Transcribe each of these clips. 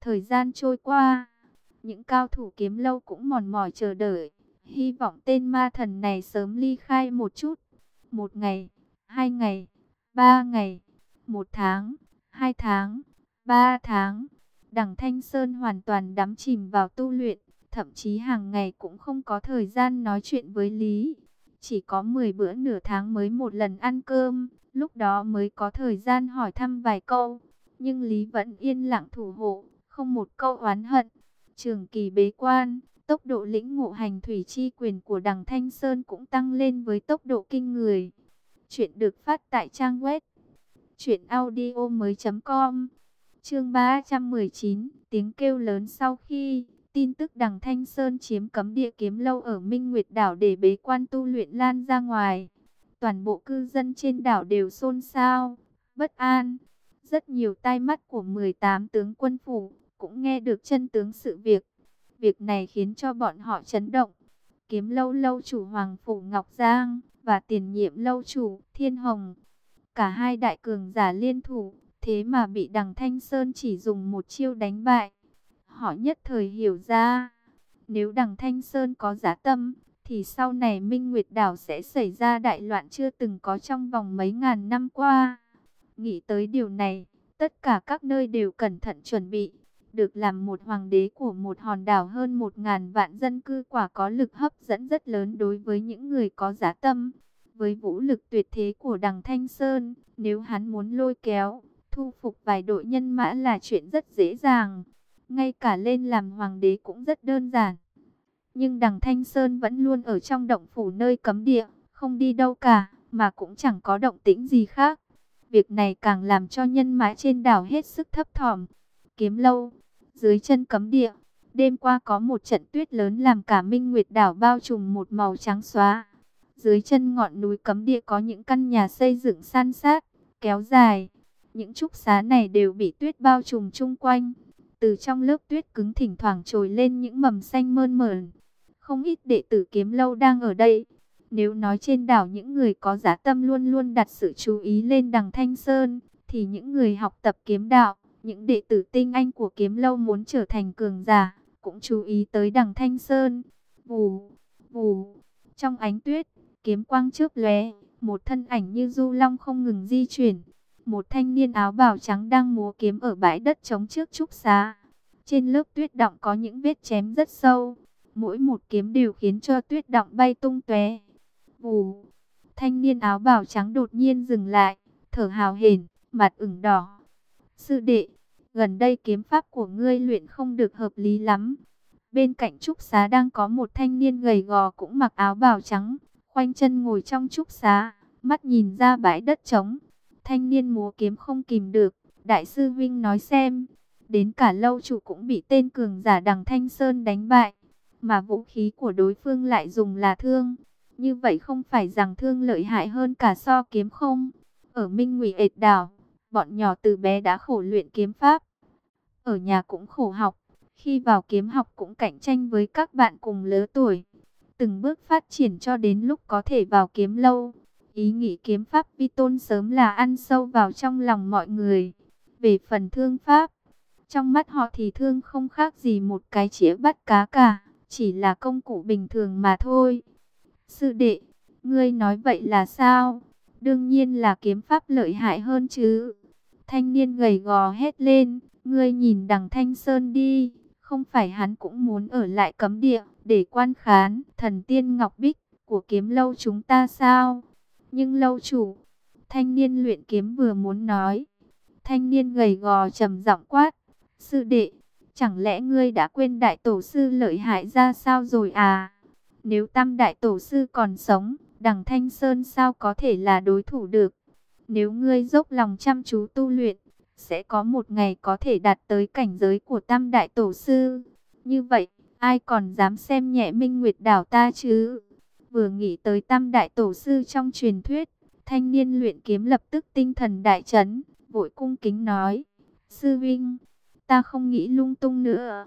Thời gian trôi qua, những cao thủ kiếm lâu cũng mòn mỏi chờ đợi, hy vọng tên ma thần này sớm ly khai một chút. Một ngày, 2 ngày, 3 ngày, 1 tháng, 2 tháng, 3 tháng. Đằng Thanh Sơn hoàn toàn đắm chìm vào tu luyện, thậm chí hàng ngày cũng không có thời gian nói chuyện với Lý. Chỉ có 10 bữa nửa tháng mới một lần ăn cơm, lúc đó mới có thời gian hỏi thăm vài câu. Nhưng Lý vẫn yên lặng thủ hộ, không một câu oán hận. Trường kỳ bế quan, tốc độ lĩnh ngộ hành thủy chi quyền của Đằng Thanh Sơn cũng tăng lên với tốc độ kinh người. Chuyện được phát tại trang web truyệnaudiomoi.com. Chương 319, tiếng kêu lớn sau khi tin tức Đằng Thanh Sơn chiếm cấm địa kiếm lâu ở Minh Nguyệt đảo để bế quan tu luyện lan ra ngoài. Toàn bộ cư dân trên đảo đều xôn xao, bất an. Rất nhiều tai mắt của 18 tướng quân phủ cũng nghe được chân tướng sự việc. Việc này khiến cho bọn họ chấn động. Kiếm lâu lâu chủ Hoàng Phủ Ngọc Giang và tiền nhiệm lâu chủ Thiên Hồng, cả hai đại cường giả liên thủ, thế mà bị Đằng Thanh Sơn chỉ dùng một chiêu đánh bại. Họ nhất thời hiểu ra, nếu Đằng Thanh Sơn có dã tâm, thì sau này Minh Nguyệt đảo sẽ xảy ra đại loạn chưa từng có trong vòng mấy ngàn năm qua. Nghĩ tới điều này, tất cả các nơi đều cẩn thận chuẩn bị. Được làm một hoàng đế của một hòn đảo hơn 1.000 vạn dân cư quả có lực hấp dẫn rất lớn đối với những người có dã tâm. Với vũ lực tuyệt thế của Đằng Thanh Sơn, nếu hắn muốn lôi kéo, thu phục vài đội nhân mã là chuyện rất dễ dàng. Ngay cả lên làm hoàng đế cũng rất đơn giản. Nhưng Đằng Thanh Sơn vẫn luôn ở trong động phủ nơi cấm địa, không đi đâu cả, mà cũng chẳng có động tĩnh gì khác. Việc này càng làm cho nhân mã trên đảo hết sức thấp thỏm. Kiếm lâu, dưới chân cấm địa, đêm qua có một trận tuyết lớn làm cả Minh Nguyệt đảo bao trùm một màu trắng xóa. Dưới chân ngọn núi cấm địa có những căn nhà xây dựng san sát, kéo dài. Những trúc xá này đều bị tuyết bao trùm chung quanh. Từ trong lớp tuyết cứng thỉnh thoảng trồi lên những mầm xanh mơn mởn. Không ít đệ tử kiếm lâu đang ở đây. Nếu nói trên đảo những người có dã tâm luôn luôn đặt sự chú ý lên Đằng Thanh Sơn, thì những người học tập kiếm đạo, những đệ tử tinh anh của kiếm lâu muốn trở thành cường giả, cũng chú ý tới Đằng Thanh Sơn. Vù, vù, trong ánh tuyết, kiếm quang chớp lóe, một thân ảnh như du long không ngừng di chuyển. Một thanh niên áo bào trắng đang múa kiếm ở bãi đất trống trước trúc xá. Trên lớp tuyết đọng có những vết chém rất sâu, mỗi một kiếm đều khiến cho tuyết đọng bay tung tóe. Vù, thanh niên áo bào trắng đột nhiên dừng lại, thở hào hển, mặt ửng đỏ. Sư đệ, gần đây kiếm pháp của ngươi luyện không được hợp lý lắm. Bên cạnh trúc xá đang có một thanh niên gầy gò cũng mặc áo bào trắng, khoanh chân ngồi trong trúc xá, mắt nhìn ra bãi đất trống. Thanh niên múa kiếm không kìm được, đại sư Vinh nói xem, đến cả lâu chủ cũng bị tên cường giả Đằng Thanh Sơn đánh bại, mà vũ khí của đối phương lại dùng là thương. Như vậy không phải rằng thương lợi hại hơn cả so kiếm không? Ở Minh Ngụy Ệt đảo, bọn nhỏ từ bé đã khổ luyện kiếm pháp, ở nhà cũng khổ học, khi vào kiếm học cũng cạnh tranh với các bạn cùng lứa tuổi, từng bước phát triển cho đến lúc có thể vào kiếm lâu. Ý nghĩ kiếm pháp vi tôn sớm là ăn sâu vào trong lòng mọi người. Về phần thương pháp, trong mắt họ thì thương không khác gì một cái chĩa bắt cá cả, chỉ là công cụ bình thường mà thôi. Sư đệ, ngươi nói vậy là sao? Đương nhiên là kiếm pháp lợi hại hơn chứ. Thanh niên gầy gò hét lên, ngươi nhìn Đằng Thanh Sơn đi, không phải hắn cũng muốn ở lại cấm địa để quan khán thần tiên Ngọc Bích của kiếm lâu chúng ta sao? Nhưng lâu chủ, thanh niên luyện kiếm vừa muốn nói, thanh niên gầy gò trầm giọng quát, sư đệ, chẳng lẽ ngươi đã quên đại tổ sư lợi hại ra sao rồi à? Nếu tam đại tổ sư còn sống, Đằng Thanh Sơn sao có thể là đối thủ được? Nếu ngươi dốc lòng chăm chú tu luyện, sẽ có một ngày có thể đạt tới cảnh giới của tam đại tổ sư. Như vậy, ai còn dám xem nhẹ Minh Nguyệt đảo ta chứ? Vừa nghĩ tới tam đại tổ sư trong truyền thuyết, thanh niên luyện kiếm lập tức tinh thần đại chấn, vội cung kính nói, sư vinh, ta không nghĩ lung tung nữa.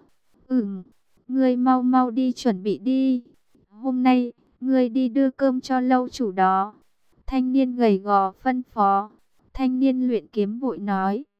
Ngươi mau mau đi chuẩn bị đi. Hôm nay, ngươi đi đưa cơm cho lâu chủ đó. Thanh niên gầy gò phân phó. Thanh niên luyện kiếm vội nói,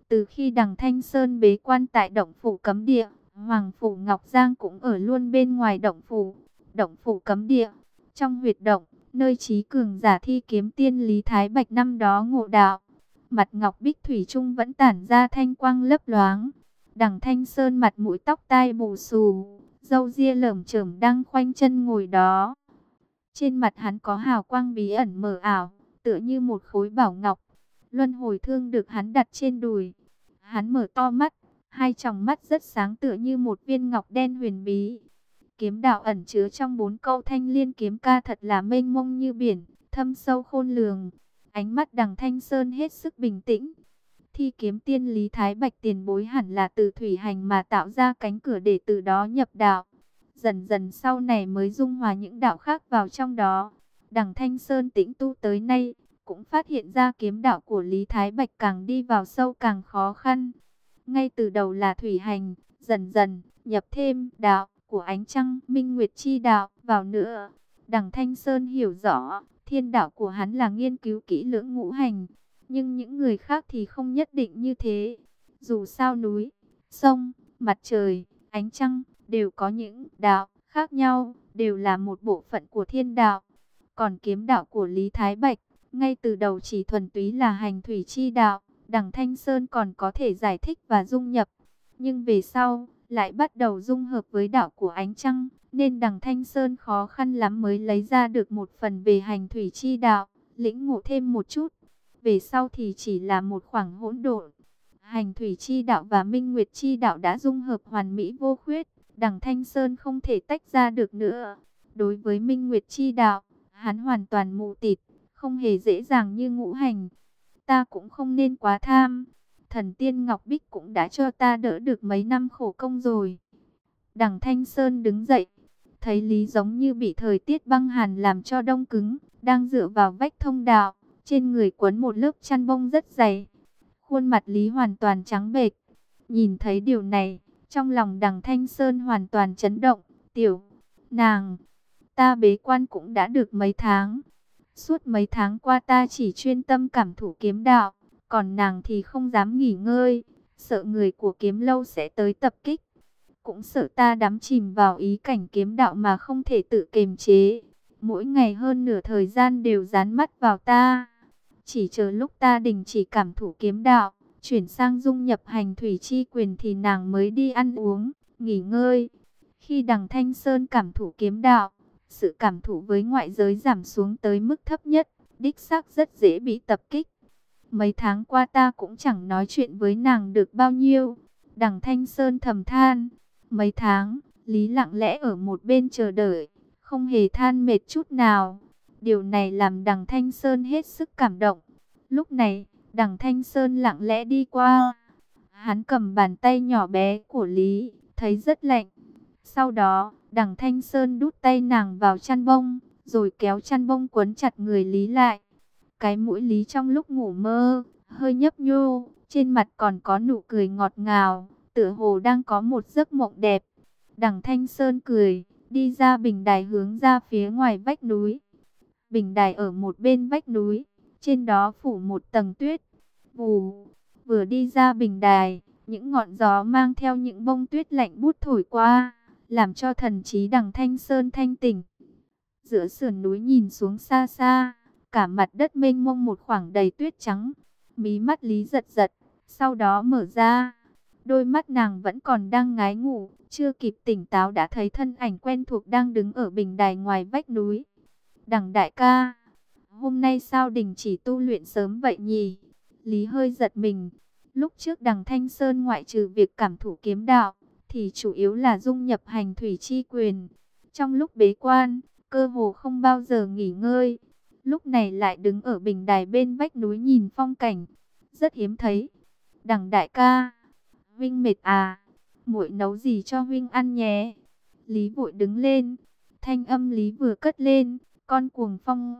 Từ khi Đằng Thanh Sơn bế quan tại động phủ cấm địa, Hoàng phủ Ngọc Giang cũng ở luôn bên ngoài động phủ. Động phủ cấm địa, trong huyệt động, nơi trí cường giả thi kiếm tiên Lý Thái Bạch năm đó ngộ đạo. Mặt ngọc bích thủy chung vẫn tản ra thanh quang lấp loáng. Đằng Thanh Sơn mặt mũi tóc tai bù xù, râu ria lởm chởm đang khoanh chân ngồi đó. Trên mặt hắn có hào quang bí ẩn mờ ảo, tựa như một khối bảo ngọc. Luân hồi thương được hắn đặt trên đùi. Hắn mở to mắt, hai tròng mắt rất sáng tựa như một viên ngọc đen huyền bí. Kiếm đạo ẩn chứa trong 4 câu Thanh Liên kiếm ca thật là mênh mông như biển, thâm sâu khôn lường. Ánh mắt Đằng Thanh Sơn hết sức bình tĩnh. Thi kiếm tiên Lý Thái Bạch tiền bối hẳn là từ thủy hành mà tạo ra cánh cửa để từ đó nhập đạo. Dần dần sau này mới dung hòa những đạo khác vào trong đó. Đằng Thanh Sơn tĩnh tu tới nay, cũng phát hiện ra kiếm đạo của Lý Thái Bạch càng đi vào sâu càng khó khăn. Ngay từ đầu là thủy hành, dần dần nhập thêm đạo của ánh trăng, minh nguyệt chi đạo vào nữa. Đằng Thanh Sơn hiểu rõ, thiên đạo của hắn là nghiên cứu kỹ lưỡng ngũ hành, nhưng những người khác thì không nhất định như thế. Dù sao núi, sông, mặt trời, ánh trăng đều có những đạo khác nhau, đều là một bộ phận của thiên đạo. Còn kiếm đạo của Lý Thái Bạch, ngay từ đầu chỉ thuần túy là hành thủy chi đạo. Đằng Thanh Sơn còn có thể giải thích và dung nhập, nhưng về sau lại bắt đầu dung hợp với đạo của ánh trăng, nên Đằng Thanh Sơn khó khăn lắm mới lấy ra được một phần về hành thủy chi đạo, lĩnh ngộ thêm một chút. Về sau thì chỉ là một khoảng hỗn độn. Hành thủy chi đạo và minh nguyệt chi đạo đã dung hợp hoàn mỹ vô khuyết, Đằng Thanh Sơn không thể tách ra được nữa. Đối với minh nguyệt chi đạo, hắn hoàn toàn mù tịt, không hề dễ dàng như ngũ hành. Ta cũng không nên quá tham. Thần tiên Ngọc Bích cũng đã cho ta đỡ được mấy năm khổ công rồi. Đằng Thanh Sơn đứng dậy, thấy Lý giống như bị thời tiết băng hàn làm cho đông cứng, đang dựa vào vách thông đạo, trên người quấn một lớp chăn bông rất dày. Khuôn mặt Lý hoàn toàn trắng bệch. Nhìn thấy điều này, trong lòng Đằng Thanh Sơn hoàn toàn chấn động. Tiểu nàng, ta bế quan cũng đã được mấy tháng. Suốt mấy tháng qua ta chỉ chuyên tâm cảm thụ kiếm đạo, còn nàng thì không dám nghỉ ngơi, sợ người của kiếm lâu sẽ tới tập kích. Cũng sợ ta đắm chìm vào ý cảnh kiếm đạo mà không thể tự kiềm chế. Mỗi ngày hơn nửa thời gian đều dán mắt vào ta. Chỉ chờ lúc ta đình chỉ cảm thụ kiếm đạo, chuyển sang dung nhập hành thủy chi quyền thì nàng mới đi ăn uống, nghỉ ngơi. Khi Đằng Thanh Sơn cảm thụ kiếm đạo, sự cảm thụ với ngoại giới giảm xuống tới mức thấp nhất, đích xác rất dễ bị tập kích. Mấy tháng qua ta cũng chẳng nói chuyện với nàng được bao nhiêu. Đằng Thanh Sơn thầm than. Mấy tháng, Lý lặng lẽ ở một bên chờ đợi, không hề than mệt chút nào. Điều này làm Đằng Thanh Sơn hết sức cảm động. Lúc này, Đằng Thanh Sơn lặng lẽ đi qua. Hắn cầm bàn tay nhỏ bé của Lý, thấy rất lạnh. Sau đó, Đằng Thanh Sơn đút tay nàng vào chăn bông, rồi kéo chăn bông quấn chặt người Lý lại. Cái mũi Lý trong lúc ngủ mơ, hơi nhấp nhô, trên mặt còn có nụ cười ngọt ngào, tựa hồ đang có một giấc mộng đẹp. Đằng Thanh Sơn cười, đi ra bình đài hướng ra phía ngoài vách núi. Bình đài ở một bên vách núi, trên đó phủ một tầng tuyết. Vù, vừa đi ra bình đài, những ngọn gió mang theo những bông tuyết lạnh buốt thổi qua, làm cho thần trí Đằng Thanh Sơn thanh tỉnh. Giữa sườn núi nhìn xuống xa xa, cả mặt đất mênh mông một khoảng đầy tuyết trắng. Mí mắt Lý giật giật, sau đó mở ra. Đôi mắt nàng vẫn còn đang ngái ngủ, chưa kịp tỉnh táo đã thấy thân ảnh quen thuộc đang đứng ở bình đài ngoài vách núi. Đằng đại ca, hôm nay sao đình chỉ tu luyện sớm vậy nhỉ? Lý hơi giật mình. Lúc trước Đằng Thanh Sơn ngoại trừ việc cảm thụ kiếm đạo, thì chủ yếu là dung nhập hành thủy chi quyền. Trong lúc bế quan, cơ hồ không bao giờ nghỉ ngơi. Lúc này lại đứng ở bình đài bên vách núi nhìn phong cảnh, rất hiếm thấy. Đằng đại ca, huynh mệt à? Muội nấu gì cho huynh ăn nhé? Lý vội đứng lên. Thanh âm Lý vừa cất lên, con cuồng phong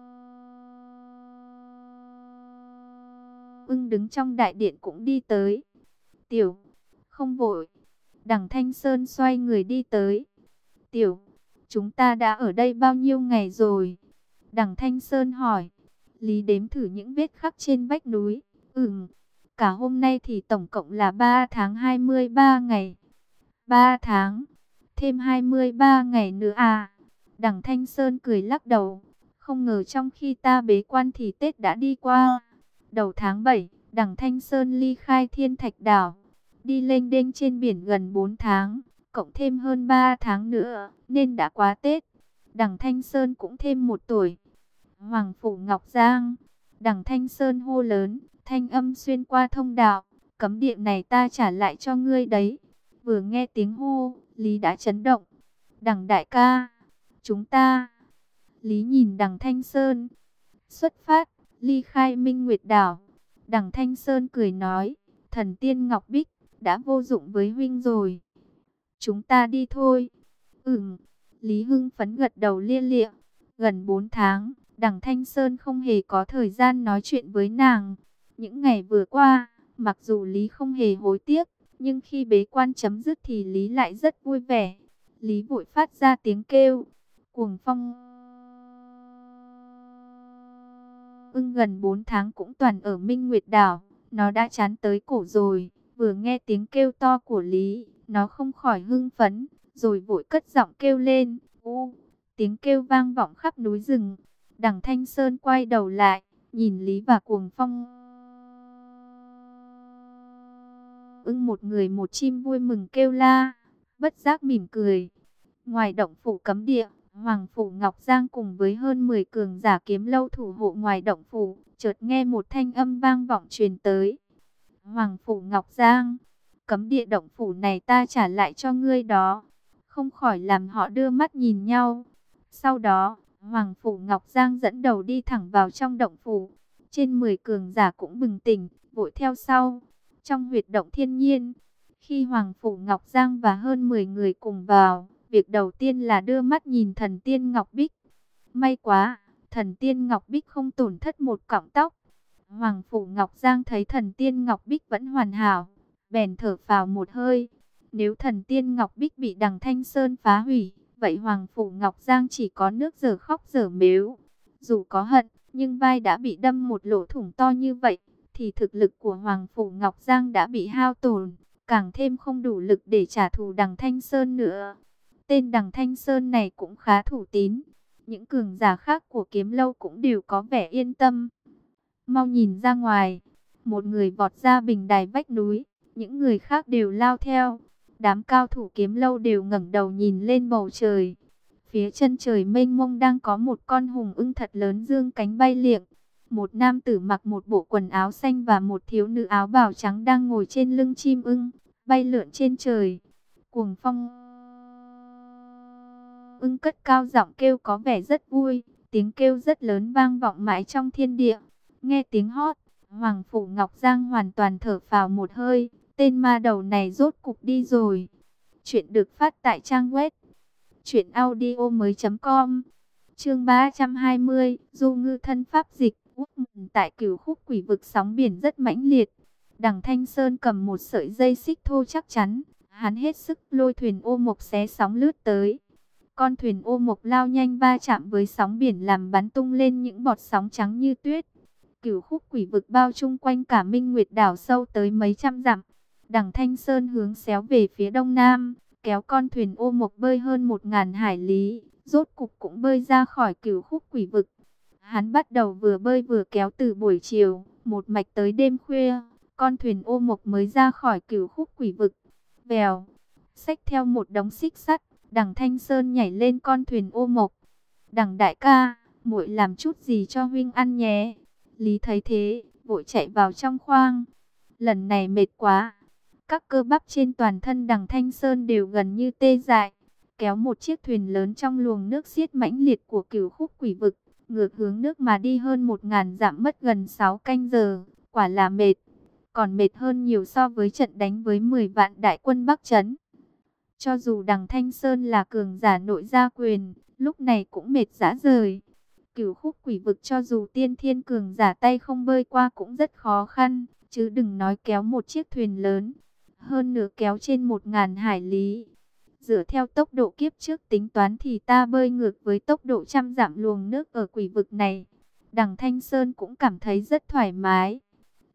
ưng đứng trong đại điện cũng đi tới. Tiểu, không vội. Đằng Thanh Sơn xoay người đi tới. Tiểu, chúng ta đã ở đây bao nhiêu ngày rồi? Đằng Thanh Sơn hỏi. Lý đếm thử những vết khắc trên vách núi. Cả hôm nay thì tổng cộng là 3 tháng 23 ngày. 3 tháng, thêm 23 ngày nữa à? Đằng Thanh Sơn cười lắc đầu. Không ngờ trong khi ta bế quan thì Tết đã đi qua. Đầu tháng 7, đằng Thanh Sơn ly khai Thiên Thạch Đảo. Đi lênh đênh trên biển gần 4 tháng, cộng thêm hơn 3 tháng nữa, nên đã quá Tết. Đằng Thanh Sơn cũng thêm 1 tuổi. Hoàng Phủ Ngọc Giang, đằng Thanh Sơn hô lớn, thanh âm xuyên qua thông đạo. Cấm địa này ta trả lại cho ngươi đấy. Vừa nghe tiếng hô, Lý đã chấn động. Đằng đại ca, chúng ta. Lý nhìn đằng Thanh Sơn. Xuất phát, ly khai Minh Nguyệt Đảo. Đằng Thanh Sơn cười nói, thần tiên Ngọc Bích, đã vô dụng với huynh rồi. Chúng ta đi thôi. Lý hưng phấn gật đầu lia lịa. Gần 4 tháng, đằng Thanh Sơn không hề có thời gian nói chuyện với nàng. Những ngày vừa qua, mặc dù Lý không hề hối tiếc, nhưng khi bế quan chấm dứt thì Lý lại rất vui vẻ. Lý vội phát ra tiếng kêu. Cuồng Phong Ưng gần 4 tháng cũng toàn ở Minh Nguyệt Đảo. Nó đã chán tới cổ rồi. Vừa nghe tiếng kêu to của Lý, nó không khỏi hưng phấn, rồi vội cất giọng kêu lên. Tiếng kêu vang vọng khắp núi rừng. Đằng Thanh Sơn quay đầu lại, nhìn Lý và Cuồng Phong Ưng một người một chim vui mừng kêu la, bất giác mỉm cười. Ngoài động phủ cấm địa, Hoàng Phủ Ngọc Giang cùng với hơn 10 cường giả kiếm lâu thủ hộ ngoài động phủ, chợt nghe một thanh âm vang vọng truyền tới. Hoàng Phủ Ngọc Giang, cấm địa động phủ này ta trả lại cho ngươi đó. Không khỏi làm họ đưa mắt nhìn nhau. Sau đó, Hoàng Phủ Ngọc Giang dẫn đầu đi thẳng vào trong động phủ. Trên 10 cường giả cũng bừng tỉnh, vội theo sau. Trong huyệt động thiên nhiên, khi Hoàng Phủ Ngọc Giang và hơn 10 người cùng vào, việc đầu tiên là đưa mắt nhìn thần tiên Ngọc Bích. May quá, thần tiên Ngọc Bích không tổn thất một cọng tóc. Hoàng Phủ Ngọc Giang thấy thần tiên Ngọc Bích vẫn hoàn hảo, bèn thở phào một hơi. Nếu thần tiên Ngọc Bích bị đằng Thanh Sơn phá hủy, vậy Hoàng Phủ Ngọc Giang chỉ có nước dở khóc dở mếu. Dù có hận, nhưng vai đã bị đâm một lỗ thủng to như vậy, thì thực lực của Hoàng Phủ Ngọc Giang đã bị hao tổn, càng thêm không đủ lực để trả thù đằng Thanh Sơn nữa. Tên đằng Thanh Sơn này cũng khá thủ tín. Những cường giả khác của kiếm lâu cũng đều có vẻ yên tâm. Mau nhìn ra ngoài. Một người vọt ra bình đài vách núi. Những người khác đều lao theo. Đám cao thủ kiếm lâu đều ngẩng đầu nhìn lên bầu trời. Phía chân trời mênh mông đang có một con hùng ưng thật lớn dương cánh bay liệng. Một nam tử mặc một bộ quần áo xanh và một thiếu nữ áo bào trắng đang ngồi trên lưng chim ưng, bay lượn trên trời. Cuồng Phong Ưng cất cao giọng kêu có vẻ rất vui, tiếng kêu rất lớn vang vọng mãi trong thiên địa. Nghe tiếng hót, Hoàng Phủ Ngọc Giang hoàn toàn thở phào một hơi, tên ma đầu này rốt cục đi rồi. Chuyện được phát tại trang web truyệnaudiomoi.com. Chương 320, Du Ngư thân pháp dịch. Tại Cửu Khúc Quỷ Vực sóng biển rất mãnh liệt. Đằng Thanh Sơn cầm một sợi dây xích thô chắc chắn, hắn hết sức lôi thuyền ô mộc xé sóng lướt tới. Con thuyền ô mộc lao nhanh va chạm với sóng biển làm bắn tung lên những bọt sóng trắng như tuyết. Cửu Khúc Quỷ Vực bao chung quanh cả Minh Nguyệt Đảo sâu tới mấy trăm dặm. Đằng Thanh Sơn hướng xéo về phía đông nam, kéo con thuyền ô mộc bơi hơn 1000 hải lý, rốt cục cũng bơi ra khỏi Cửu Khúc Quỷ Vực. Hắn bắt đầu vừa bơi vừa kéo từ buổi chiều, một mạch tới đêm khuya, con thuyền ô mộc mới ra khỏi Cửu Khúc Quỷ Vực. Vèo, xách theo một đống xích sắt, đằng Thanh Sơn nhảy lên con thuyền ô mộc. Đằng đại ca, muội làm chút gì cho huynh ăn nhé. Lý thấy thế, vội chạy vào trong khoang. Lần này mệt quá, các cơ bắp trên toàn thân đằng Thanh Sơn đều gần như tê dại. Kéo một chiếc thuyền lớn trong luồng nước xiết mãnh liệt của Cửu Khúc Quỷ Vực, ngược hướng nước mà đi hơn 1000 dặm mất gần 6 canh giờ, quả là mệt. Còn mệt hơn nhiều so với trận đánh với 10 vạn đại quân Bắc Trấn. Cho dù đằng Thanh Sơn là cường giả nội gia quyền, lúc này cũng mệt rã rời. Cửu Khúc Quỷ Vực cho dù tiên thiên cường giả tay không bơi qua cũng rất khó khăn, chứ đừng nói kéo một chiếc thuyền lớn. Hơn nữa kéo trên 1000 hải lý. Dựa theo tốc độ kiếp trước tính toán thì ta bơi ngược với tốc độ trăm dặm luồng nước ở quỷ vực này. Đằng Thanh Sơn cũng cảm thấy rất thoải mái.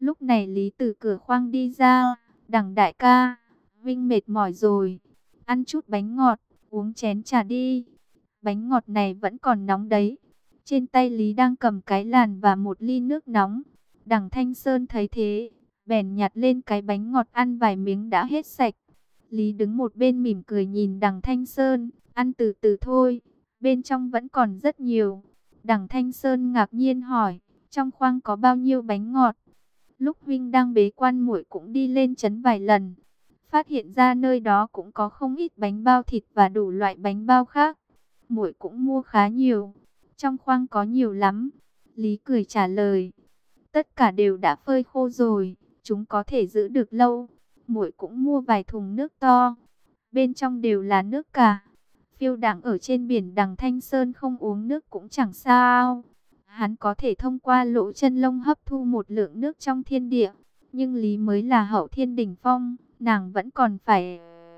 Lúc này Lý từ cửa khoang đi ra. Đằng đại ca, Vinh mệt mỏi rồi. Ăn chút bánh ngọt, uống chén trà đi. Bánh ngọt này vẫn còn nóng đấy. Trên tay Lý đang cầm cái làn và một ly nước nóng. Đằng Thanh Sơn thấy thế, bèn nhặt lên cái bánh ngọt ăn vài miếng đã hết sạch. Lý đứng một bên mỉm cười nhìn đằng Thanh Sơn, ăn từ từ thôi, bên trong vẫn còn rất nhiều. Đằng Thanh Sơn ngạc nhiên hỏi, trong khoang có bao nhiêu bánh ngọt? Lúc Vinh đang bế quan muội cũng đi lên trấn vài lần, phát hiện ra nơi đó cũng có không ít bánh bao thịt và đủ loại bánh bao khác. Muội cũng mua khá nhiều, trong khoang có nhiều lắm. Lý cười trả lời, tất cả đều đã phơi khô rồi, chúng có thể giữ được lâu. Muội cũng mua vài thùng nước to, bên trong đều là nước cả. Phiêu đãng ở trên biển đằng Thanh Sơn không uống nước cũng chẳng sao. Hắn có thể thông qua lỗ chân lông hấp thu một lượng nước trong thiên địa. Nhưng Lý mới là hậu thiên đỉnh phong, nàng vẫn còn phải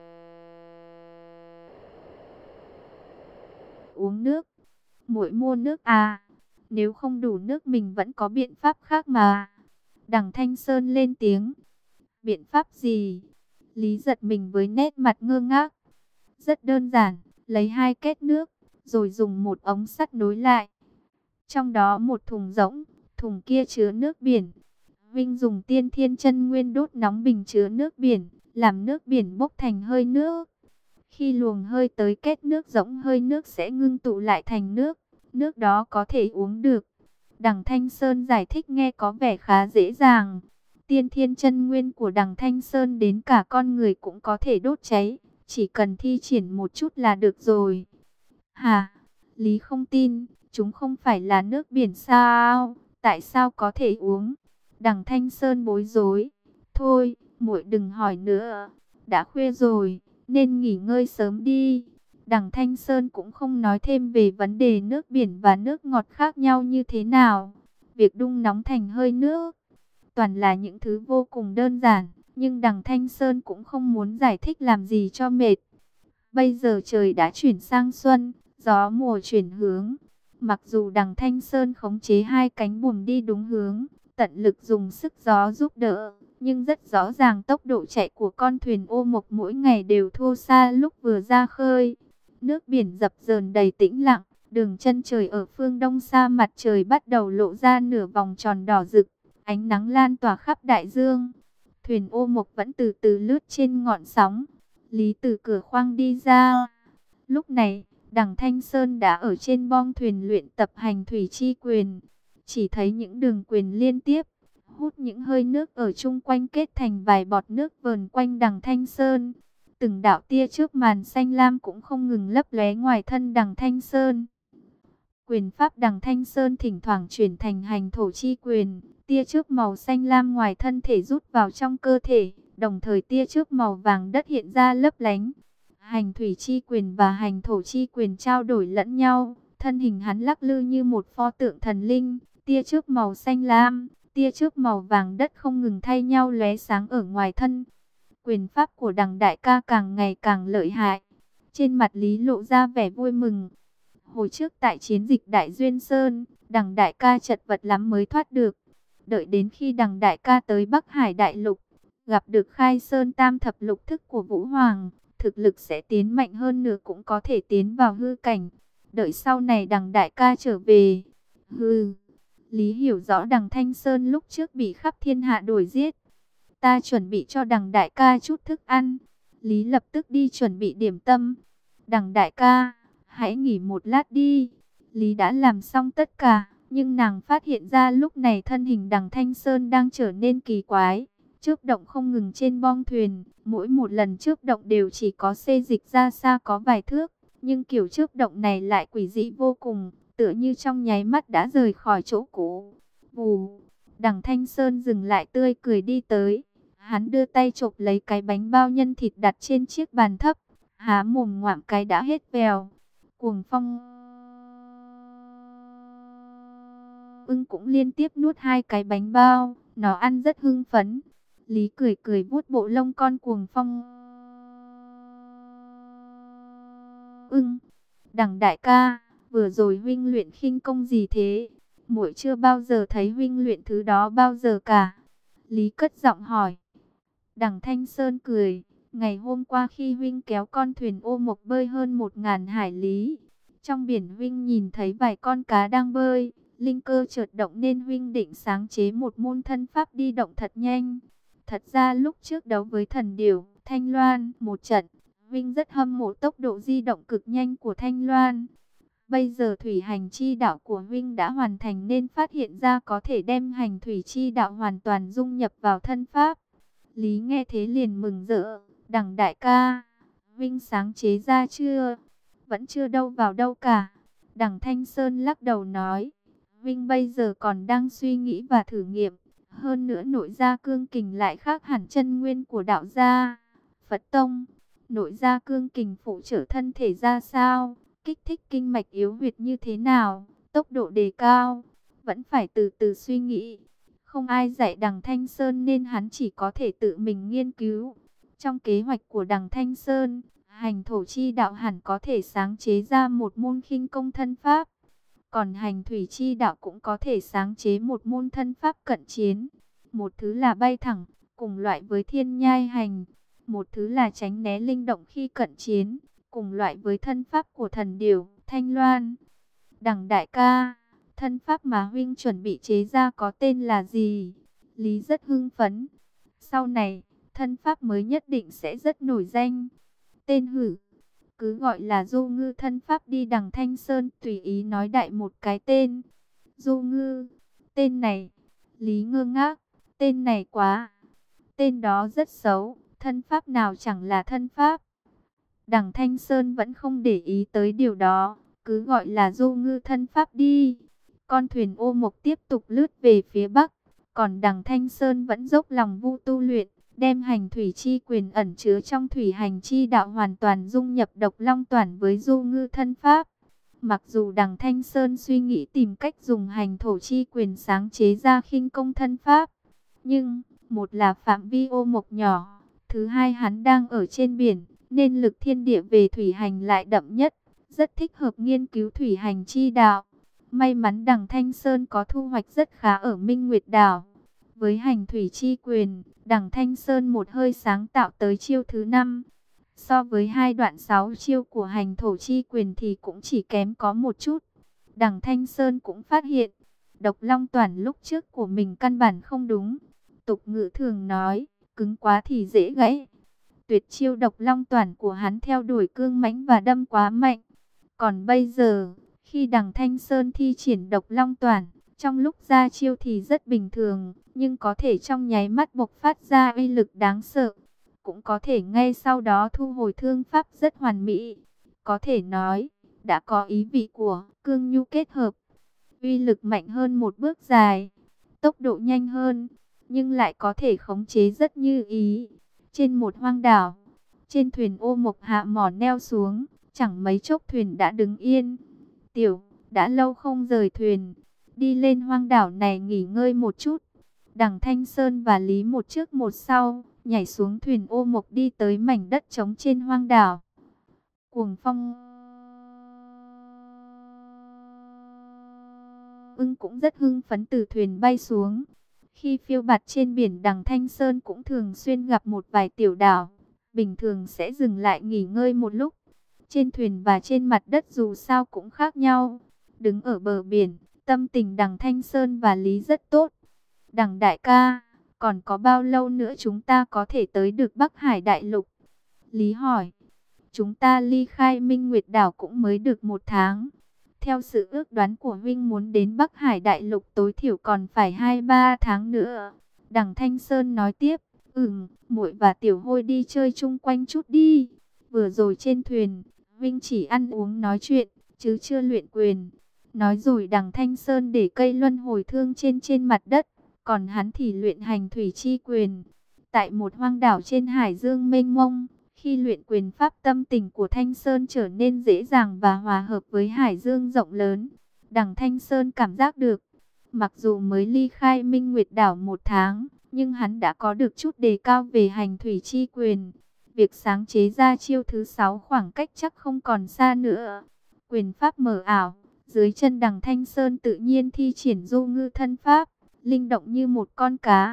uống nước. Muội mua nước à? Nếu không đủ nước mình vẫn có biện pháp khác mà. Đằng Thanh Sơn lên tiếng. Biện pháp gì? Lý giật mình với nét mặt ngơ ngác. Rất đơn giản, lấy hai két nước, rồi dùng một ống sắt nối lại. Trong đó một thùng rỗng, thùng kia chứa nước biển. Vinh dùng tiên thiên chân nguyên đốt nóng bình chứa nước biển, làm nước biển bốc thành hơi nước. Khi luồng hơi tới két nước rỗng, hơi nước sẽ ngưng tụ lại thành nước. Nước đó có thể uống được. Đằng Thanh Sơn giải thích nghe có vẻ khá dễ dàng. Tiên thiên chân nguyên của đằng Thanh Sơn đến cả con người cũng có thể đốt cháy. Chỉ cần thi triển một chút là được rồi. Hả? Lý không tin. Chúng không phải là nước biển sao? Tại sao có thể uống? Đằng Thanh Sơn bối rối. Thôi, muội đừng hỏi nữa. Đã khuya rồi, nên nghỉ ngơi sớm đi. Đằng Thanh Sơn cũng không nói thêm về vấn đề nước biển và nước ngọt khác nhau như thế nào. Việc đun nóng thành hơi nước, toàn là những thứ vô cùng đơn giản. Nhưng đằng Thanh Sơn cũng không muốn giải thích làm gì cho mệt. Bây giờ trời đã chuyển sang xuân, gió mùa chuyển hướng. Mặc dù đằng Thanh Sơn khống chế hai cánh buồm đi đúng hướng, tận lực dùng sức gió giúp đỡ, nhưng rất rõ ràng tốc độ chạy của con thuyền ô mộc mỗi ngày đều thua xa lúc vừa ra khơi. Nước biển dập dờn đầy tĩnh lặng, đường chân trời ở phương đông xa mặt trời bắt đầu lộ ra nửa vòng tròn đỏ rực, ánh nắng lan tỏa khắp đại dương. Thuyền ô mộc vẫn từ từ lướt trên ngọn sóng. Lý từ cửa khoang đi ra. Lúc này, đằng Thanh Sơn đã ở trên bong thuyền luyện tập hành thủy chi quyền. Chỉ thấy những đường quyền liên tiếp, hút những hơi nước ở chung quanh kết thành vài bọt nước vờn quanh đằng Thanh Sơn. Từng đạo tia trước màn xanh lam cũng không ngừng lấp lóe ngoài thân đằng Thanh Sơn. Quyền pháp đằng Thanh Sơn thỉnh thoảng chuyển thành hành thổ chi quyền. Tia trước màu xanh lam ngoài thân thể rút vào trong cơ thể, đồng thời tia trước màu vàng đất hiện ra lấp lánh. Hành thủy chi quyền và hành thổ chi quyền trao đổi lẫn nhau, thân hình hắn lắc lư như một pho tượng thần linh. Tia trước màu xanh lam, tia trước màu vàng đất không ngừng thay nhau lóe sáng ở ngoài thân. Quyền pháp của đằng đại ca càng ngày càng lợi hại. Trên mặt Lý lộ ra vẻ vui mừng. Hồi trước tại chiến dịch Đại Duyên Sơn, đằng đại ca chật vật lắm mới thoát được. Đợi đến khi đằng đại ca tới Bắc Hải Đại Lục, gặp được Khai Sơn Tam Thập Lục Thức của Vũ Hoàng, thực lực sẽ tiến mạnh hơn nữa, cũng có thể tiến vào hư cảnh. Đợi sau này đằng đại ca trở về. Lý hiểu rõ đằng Thanh Sơn lúc trước bị khắp thiên hạ đuổi giết. Ta chuẩn bị cho đằng đại ca chút thức ăn. Lý lập tức đi chuẩn bị điểm tâm. Đằng đại ca, hãy nghỉ một lát đi. Lý đã làm xong tất cả, nhưng nàng phát hiện ra lúc này thân hình đằng Thanh Sơn đang trở nên kỳ quái. Chớp động không ngừng trên bong thuyền, mỗi một lần chớp động đều chỉ có xê dịch ra xa có vài thước. Nhưng kiểu chớp động này lại quỷ dị vô cùng, tựa như trong nháy mắt đã rời khỏi chỗ cũ. Vù, đằng Thanh Sơn dừng lại tươi cười đi tới. Hắn đưa tay chộp lấy cái bánh bao nhân thịt đặt trên chiếc bàn thấp, há mồm ngoạm cái đã hết vèo. Cuồng Phong Ưng cũng liên tiếp nuốt hai cái bánh bao, nó ăn rất hưng phấn. Lý cười cười vuốt bộ lông con Cuồng Phong Ưng. Đằng đại ca, vừa rồi huynh luyện khinh công gì thế? Muội chưa bao giờ thấy huynh luyện thứ đó bao giờ cả. Lý cất giọng hỏi. Đằng Thanh Sơn cười. Ngày hôm qua khi huynh kéo con thuyền ô mộc bơi hơn 1000 hải lý, trong biển huynh nhìn thấy vài con cá đang bơi, linh cơ chợt động nên huynh định sáng chế một môn thân pháp đi động thật nhanh. Thật ra lúc trước đấu với thần điểu, Thanh Loan một trận, huynh rất hâm mộ tốc độ di động cực nhanh của Thanh Loan. Bây giờ thủy hành chi đạo của huynh đã hoàn thành nên phát hiện ra có thể đem hành thủy chi đạo hoàn toàn dung nhập vào thân pháp. Lý nghe thế liền mừng rỡ. Đằng đại ca, huynh sáng chế ra chưa? Vẫn chưa đâu vào đâu cả. Đằng Thanh Sơn lắc đầu nói, huynh bây giờ còn đang suy nghĩ và thử nghiệm. Hơn nữa nội gia cương kình lại khác hẳn chân nguyên của đạo gia Phật Tông. Nội gia cương kình phụ trợ thân thể ra sao? Kích thích kinh mạch yếu huyệt như thế nào? Tốc độ đề cao? Vẫn phải từ từ suy nghĩ. Không ai dạy đằng Thanh Sơn nên hắn chỉ có thể tự mình nghiên cứu. Trong kế hoạch của đằng Thanh Sơn, hành thổ chi đạo hẳn có thể sáng chế ra một môn khinh công thân pháp. Còn hành thủy chi đạo cũng có thể sáng chế một môn thân pháp cận chiến. Một thứ là bay thẳng, cùng loại với thiên nhai hành. Một thứ là tránh né linh động khi cận chiến, cùng loại với thân pháp của thần điểu, Thanh Loan. Đằng đại ca, thân pháp mà huynh chuẩn bị chế ra có tên là gì? Lý rất hưng phấn. Sau này, thân pháp mới nhất định sẽ rất nổi danh. Tên hử, cứ gọi là Du Ngư thân pháp đi. Đằng Thanh Sơn tùy ý nói đại một cái tên. Du Ngư, tên này, Lý ngơ ngác, tên này quá. Tên đó rất xấu, thân pháp nào chẳng là thân pháp. Đằng Thanh Sơn vẫn không để ý tới điều đó, cứ gọi là Du Ngư thân pháp đi. Con thuyền ô mộc tiếp tục lướt về phía bắc, còn đằng Thanh Sơn vẫn dốc lòng tu luyện, đem hành thủy chi quyền ẩn chứa trong thủy hành chi đạo hoàn toàn dung nhập độc long toản với Du Ngư thân pháp. Mặc dù đằng Thanh Sơn suy nghĩ tìm cách dùng hành thổ chi quyền sáng chế ra khinh công thân pháp, nhưng một là phạm vi ô mộc nhỏ, thứ hai hắn đang ở trên biển, nên lực thiên địa về thủy hành lại đậm nhất, rất thích hợp nghiên cứu thủy hành chi đạo. May mắn đằng Thanh Sơn có thu hoạch rất khá ở Minh Nguyệt Đảo. Với hành thủy chi quyền, đằng Thanh Sơn một hơi sáng tạo tới chiêu thứ 5. So với hai đoạn 6 chiêu của hành thổ chi quyền thì cũng chỉ kém có một chút. Đằng Thanh Sơn cũng phát hiện, độc long toản lúc trước của mình căn bản không đúng. Tục ngữ thường nói, cứng quá thì dễ gãy. Tuyệt chiêu độc long toản của hắn theo đuổi cương mãnh và đâm quá mạnh. Còn bây giờ, khi đằng Thanh Sơn thi triển độc long toản, trong lúc ra chiêu thì rất bình thường, nhưng có thể trong nháy mắt bộc phát ra uy lực đáng sợ. Cũng có thể ngay sau đó thu hồi thương pháp rất hoàn mỹ. Có thể nói, đã có ý vị của cương nhu kết hợp. Uy lực mạnh hơn một bước dài, tốc độ nhanh hơn, nhưng lại có thể khống chế rất như ý. Trên một hoang đảo, trên thuyền ô mộc hạ mỏ neo xuống, chẳng mấy chốc thuyền đã đứng yên. Tiểu, đã lâu không rời thuyền, đi lên hoang đảo này nghỉ ngơi một chút. Đằng Thanh Sơn và Lý một trước một sau, nhảy xuống thuyền ô mộc đi tới mảnh đất trống trên hoang đảo. Cuồng phong ưng cũng rất hưng phấn từ thuyền bay xuống. Khi phiêu bạt trên biển, đằng Thanh Sơn cũng thường xuyên gặp một vài tiểu đảo, bình thường sẽ dừng lại nghỉ ngơi một lúc. Trên thuyền và trên mặt đất dù sao cũng khác nhau. Đứng ở bờ biển, tâm tình đằng Thanh Sơn và Lý rất tốt. Đằng đại ca, còn có bao lâu nữa chúng ta có thể tới được Bắc Hải Đại Lục? Lý hỏi. Chúng ta ly khai Minh Nguyệt Đảo cũng mới được 1 tháng. Theo sự ước đoán của huynh, muốn đến Bắc Hải Đại Lục tối thiểu còn phải 2-3 tháng nữa. Đằng Thanh Sơn nói tiếp. Muội và Tiểu Hôi đi chơi chung quanh chút đi. Vừa rồi trên thuyền, huynh chỉ ăn uống nói chuyện, chứ chưa luyện quyền. Nói rồi đằng Thanh Sơn để cây luân hồi thương trên mặt đất, còn hắn thì luyện hành thủy chi quyền. Tại một hoang đảo trên hải dương mênh mông, khi luyện quyền pháp, tâm tình của Thanh Sơn trở nên dễ dàng và hòa hợp với hải dương rộng lớn. Đằng Thanh Sơn cảm giác được, mặc dù mới ly khai Minh Nguyệt Đảo 1 tháng, nhưng hắn đã có được chút đề cao về hành thủy chi quyền. Việc sáng chế ra chiêu thứ 6 khoảng cách chắc không còn xa nữa. Quyền pháp mờ ảo, dưới chân đằng Thanh Sơn tự nhiên thi triển Du Ngư thân pháp, linh động như một con cá,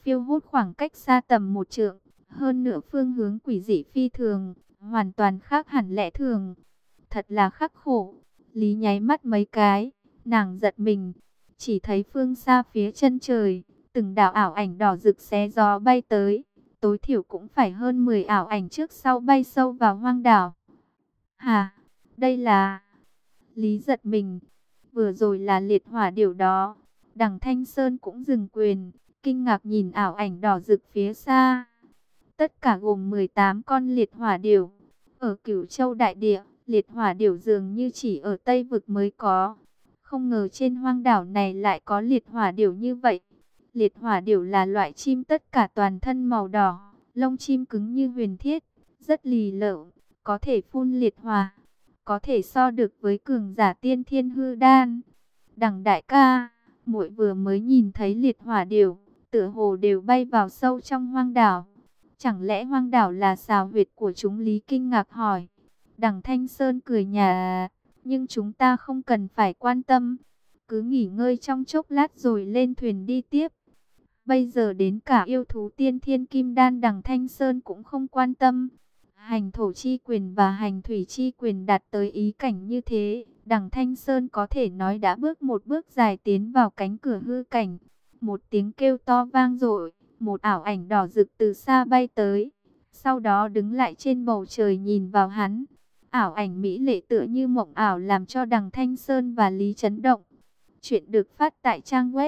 phiêu hốt khoảng cách xa tầm 1 trượng. Hơn nữa phương hướng quỷ dị phi thường, hoàn toàn khác hẳn lẽ thường. Thật là khắc khổ. Lý nháy mắt mấy cái, nàng giật mình. Chỉ thấy phương xa phía chân trời, từng đạo ảo ảnh đỏ rực xé gió bay tới. Tối thiểu cũng phải hơn 10 ảo ảnh trước sau bay sâu vào hoang đảo. Hà, đây là... Lý giật mình. Vừa rồi là liệt hỏa điểu đó. Đằng Thanh Sơn cũng dừng quyền, kinh ngạc nhìn ảo ảnh đỏ rực phía xa. Tất cả gồm 18 con liệt hỏa điểu. Ở Cửu Châu đại địa, liệt hỏa điểu dường như chỉ ở Tây vực mới có. Không ngờ trên hoang đảo này lại có liệt hỏa điểu như vậy. Liệt hỏa điểu là loại chim tất cả toàn thân màu đỏ, lông chim cứng như huyền thiết, rất lì lợm, có thể phun liệt hỏa, có thể so được với cường giả tiên thiên hư đan. Đằng đại ca, muội vừa mới nhìn thấy liệt hỏa điểu, tựa hồ đều bay vào sâu trong hoang đảo. Chẳng lẽ hoang đảo là xào huyệt của chúng? Lý kinh ngạc hỏi. Đằng Thanh Sơn cười nhạt, nhưng chúng ta không cần phải quan tâm. Cứ nghỉ ngơi trong chốc lát rồi lên thuyền đi tiếp. Bây giờ đến cả yêu thú tiên thiên kim đan đằng Thanh Sơn cũng không quan tâm. Hành thổ chi quyền và hành thủy chi quyền đạt tới ý cảnh như thế, đằng Thanh Sơn có thể nói đã bước một bước dài tiến vào cánh cửa hư cảnh. Một tiếng kêu to vang dội, một ảo ảnh đỏ rực từ xa bay tới, sau đó đứng lại trên bầu trời nhìn vào hắn. Ảo ảnh mỹ lệ tựa như mộng ảo làm cho đằng Thanh Sơn và Lý chấn động. Chuyện được phát tại trang web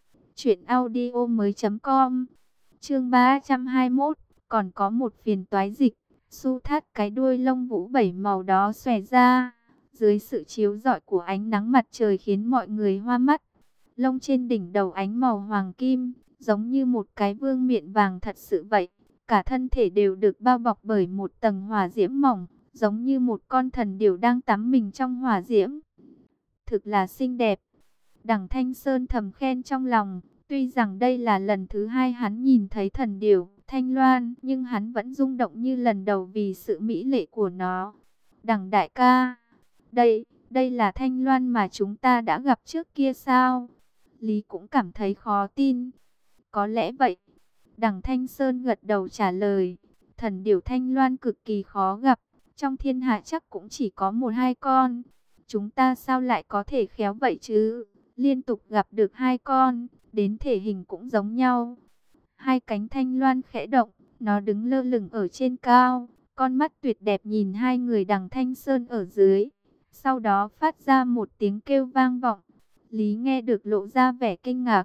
truyệnaudiomoi.com. Chương 321, còn có một phiền toái dịch. Su thát cái đuôi lông vũ 7 màu đó xòe ra, dưới sự chiếu rọi của ánh nắng mặt trời khiến mọi người hoa mắt. Lông trên đỉnh đầu ánh màu hoàng kim, giống như một cái vương miện vàng thật sự vậy. Cả thân thể đều được bao bọc bởi một tầng hỏa diễm mỏng, giống như một con thần điểu đang tắm mình trong hỏa diễm. Thực là xinh đẹp. Đằng Thanh Sơn thầm khen trong lòng, tuy rằng đây là lần thứ hai hắn nhìn thấy thần điểu Thanh Loan, nhưng hắn vẫn rung động như lần đầu vì sự mỹ lệ của nó. Đằng đại ca, đây là Thanh Loan mà chúng ta đã gặp trước kia sao? Lý cũng cảm thấy khó tin. Có lẽ vậy. Đằng Thanh Sơn gật đầu trả lời, thần điểu Thanh Loan cực kỳ khó gặp, trong thiên hạ chắc cũng chỉ có 1-2 con. Chúng ta sao lại có thể khéo vậy chứ? Liên tục gặp được 2 con, đến thể hình cũng giống nhau. Hai cánh Thanh Loan khẽ động, nó đứng lơ lửng ở trên cao, con mắt tuyệt đẹp nhìn hai người đằng Thanh Sơn ở dưới. Sau đó phát ra một tiếng kêu vang vọng. Lý nghe được lộ ra vẻ kinh ngạc.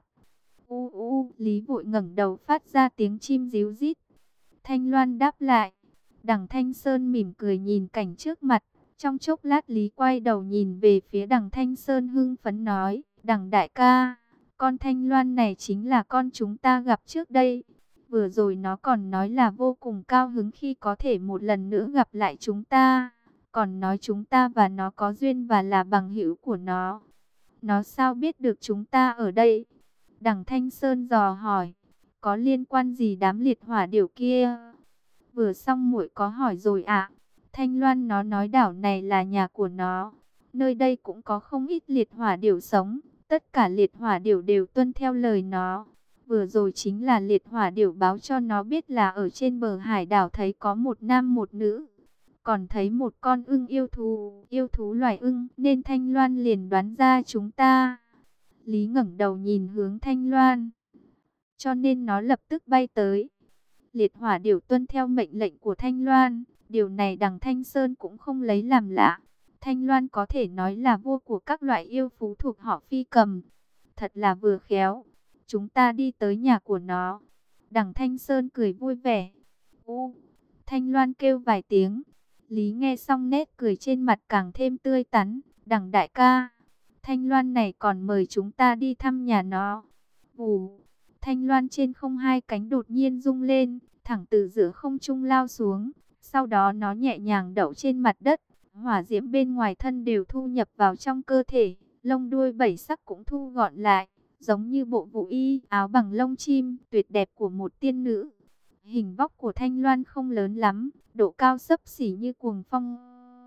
Lý vội ngẩng đầu phát ra tiếng chim ríu rít. Thanh Loan đáp lại. Đằng Thanh Sơn mỉm cười nhìn cảnh trước mặt. Trong chốc lát Lý quay đầu nhìn về phía đằng Thanh Sơn hưng phấn nói, đằng đại ca, con Thanh Loan này chính là con chúng ta gặp trước đây. Vừa rồi nó còn nói là vô cùng cao hứng khi có thể một lần nữa gặp lại chúng ta. Còn nói chúng ta và nó có duyên và là bằng hữu của nó. Nó sao biết được chúng ta ở đây? Đằng Thanh Sơn dò hỏi, có liên quan gì đám liệt hỏa điểu kia? Vừa xong muội có hỏi rồi ạ. Thanh Loan nó nói đảo này là nhà của nó. Nơi đây cũng có không ít liệt hỏa điểu sống. Tất cả liệt hỏa điểu đều tuân theo lời nó. Vừa rồi chính là liệt hỏa điểu báo cho nó biết là ở trên bờ hải đảo thấy có một nam một nữ. Còn thấy một con ưng yêu thú loài ưng, nên Thanh Loan liền đoán ra chúng ta. Lý ngẩng đầu nhìn hướng Thanh Loan, cho nên nó lập tức bay tới. Liệt hỏa điểu tuân theo mệnh lệnh của Thanh Loan, điều này đằng Thanh Sơn cũng không lấy làm lạ. Thanh Loan có thể nói là vua của các loại yêu phú thuộc họ Phi Cầm. Thật là vừa khéo, chúng ta đi tới nhà của nó. Đằng Thanh Sơn cười vui vẻ. Thanh Loan kêu vài tiếng. Lý nghe xong nét cười trên mặt càng thêm tươi tắn. Đằng đại ca, Thanh Loan này còn mời chúng ta đi thăm nhà nó. Vù, Thanh Loan trên không hai cánh đột nhiên rung lên, thẳng từ giữa không trung lao xuống. Sau đó nó nhẹ nhàng đậu trên mặt đất. Hỏa diễm bên ngoài thân đều thu nhập vào trong cơ thể. Lông đuôi 7 sắc cũng thu gọn lại, giống như bộ vũ y áo bằng lông chim tuyệt đẹp của một tiên nữ. Hình vóc của Thanh Loan không lớn lắm, độ cao xấp xỉ như Cuồng Phong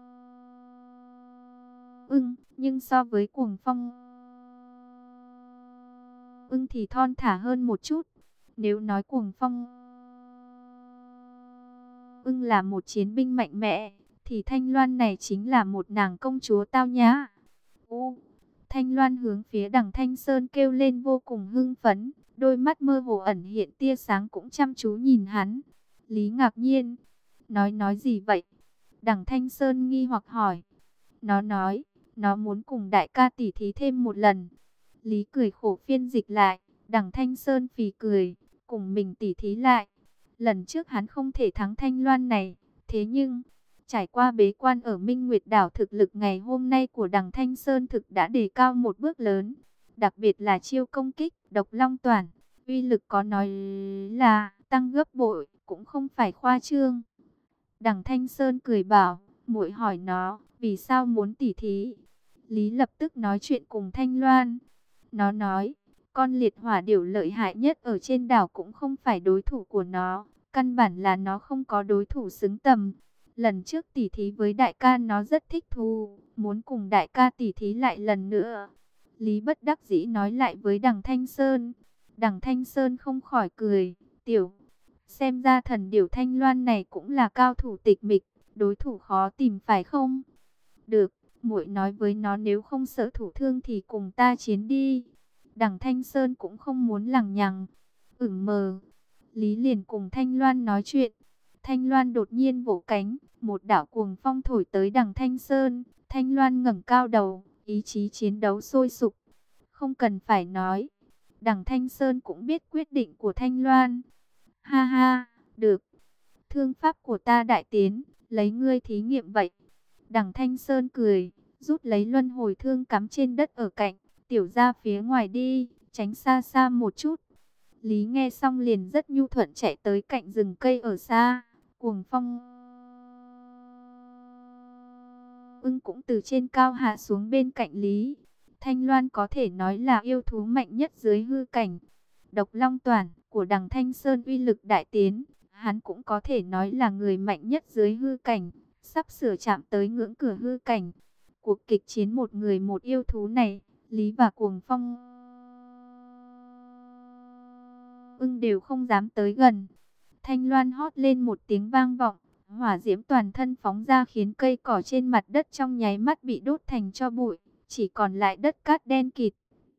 ưng, nhưng so với Cuồng Phong ưng thì thon thả hơn một chút. Nếu nói Cuồng Phong Ưng là một chiến binh mạnh mẽ, thì Thanh Loan này chính là một nàng công chúa tao nhã. Thanh Loan hướng phía đằng Thanh Sơn kêu lên vô cùng hưng phấn, đôi mắt mơ hồ ẩn hiện tia sáng cũng chăm chú nhìn hắn. Lý ngạc nhiên, nói gì vậy? Đằng Thanh Sơn nghi hoặc hỏi. Nó nói, nó muốn cùng đại ca tỉ thí thêm một lần. Lý cười khổ phiên dịch lại, đằng Thanh Sơn phì cười, cùng mình tỉ thí lại. Lần trước hắn không thể thắng Thanh Loan này, thế nhưng trải qua bế quan ở Minh Nguyệt Đảo, thực lực ngày hôm nay của đằng Thanh Sơn thực đã đề cao một bước lớn. Đặc biệt là chiêu công kích, độc long toàn, uy lực có nói là tăng gấp bội, cũng không phải khoa trương. Đằng Thanh Sơn cười bảo, muội hỏi nó, vì sao muốn tỉ thí? Lý lập tức nói chuyện cùng Thanh Loan. Nó nói, con liệt hỏa điểu lợi hại nhất ở trên đảo cũng không phải đối thủ của nó. Căn bản là nó không có đối thủ xứng tầm. Lần trước tỉ thí với đại ca nó rất thích thú, muốn cùng đại ca tỉ thí lại lần nữa. Lý bất đắc dĩ nói lại với đằng Thanh Sơn. Đằng Thanh Sơn không khỏi cười, tiểu, xem ra thần điểu Thanh Loan này cũng là cao thủ tịch mịch, đối thủ khó tìm phải không? Được, muội nói với nó nếu không sợ thủ thương thì cùng ta chiến đi. Đằng Thanh Sơn cũng không muốn lằng nhằng. Mờ, Lý liền cùng Thanh Loan nói chuyện. Thanh Loan đột nhiên vỗ cánh, một đạo cuồng phong thổi tới đằng Thanh Sơn. Thanh Loan ngẩng cao đầu, ý chí chiến đấu sôi sục. Không cần phải nói, đằng Thanh Sơn cũng biết quyết định của Thanh Loan. Ha ha, được. Thương pháp của ta đại tiến, lấy ngươi thí nghiệm vậy. Đằng Thanh Sơn cười, rút lấy luân hồi thương cắm trên đất ở cạnh, tiểu ra phía ngoài đi, tránh xa xa một chút. Lý nghe xong liền rất nhu thuận chạy tới cạnh rừng cây ở xa. Cuồng phong Ưng cũng từ trên cao hạ xuống bên cạnh Lý. Thanh Loan có thể nói là yêu thú mạnh nhất dưới hư cảnh. Độc Long Toàn của đằng Thanh Sơn uy lực đại tiến, hắn cũng có thể nói là người mạnh nhất dưới hư cảnh, sắp sửa chạm tới ngưỡng cửa hư cảnh. Cuộc kịch chiến một người một yêu thú này, Lý và Cuồng Phong Ưng đều không dám tới gần. Thanh Loan hót lên một tiếng vang vọng, hỏa diễm toàn thân phóng ra khiến cây cỏ trên mặt đất trong nháy mắt bị đốt thành tro bụi, chỉ còn lại đất cát đen kịt.